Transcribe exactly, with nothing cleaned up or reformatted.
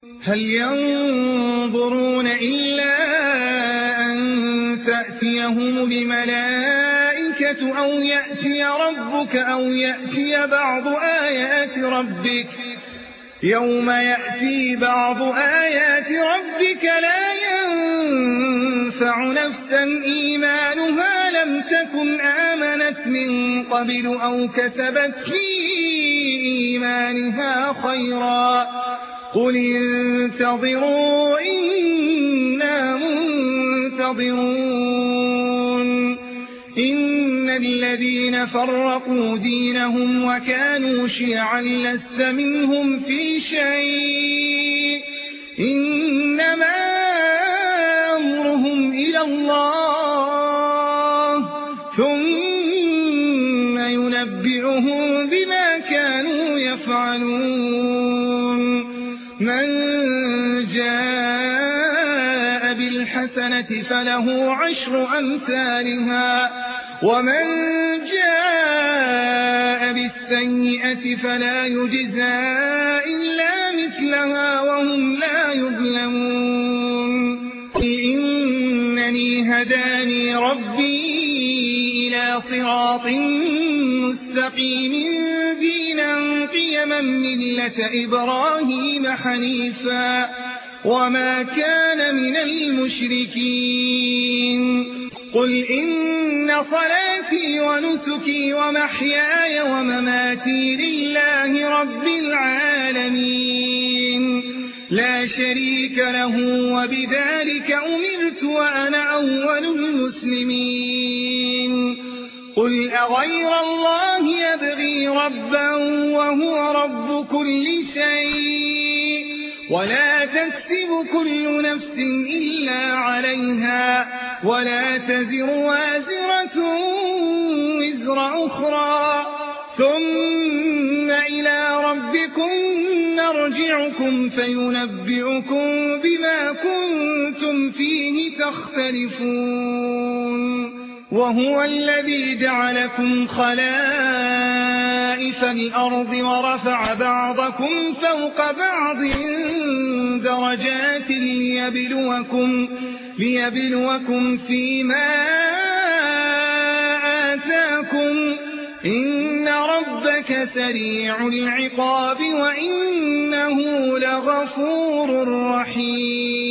هل ينظرون إلا أن تأتيهم بملائكة أو يأتي ربك أو يأتي بعض آيات ربك يوم يأتي بعض آيات ربك لا ينفع نفسا إيمانها لم تكن آمنت من قبل أو كسبت في إيمانها خيرا قل انتظروا إنا منتظرون إن الذين فرقوا دينهم وكانوا شيعا لست منهم في شيء إنما أمرهم إلى الله ثم ينبئهم بما كانوا يفعلون من جاء بالحسنة فله عشر أمثالها ومن جاء بالسيئة فلا يجزى إلا مثلها وهم لا يظلمون إنني هداني ربي إلى صراط مستقيم دينا قيما ملة إبراهيم حنيفا وما كان من المشركين قل إن صلاتي ونسكي ومحياي ومماتي لله رب العالمين لا شريك له وبذلك أمرت وأنا أول المسلمين قل أغير الله يبغي ربا وهو رب كل شيء ولا تكسب كل نفس إلا عليها ولا تزر وازرة وزر أخرى ثم إلى ربكم نرجعكم فينبئكم بما كنتم فيه تختلفون وهو الذي جعلكم خلائف الأرض ورفع بعضكم فوق بعض درجات ليبلوكم, ليبلوكم فيما آتاكم إن ربك سريع العقاب وإنه لغفور رحيم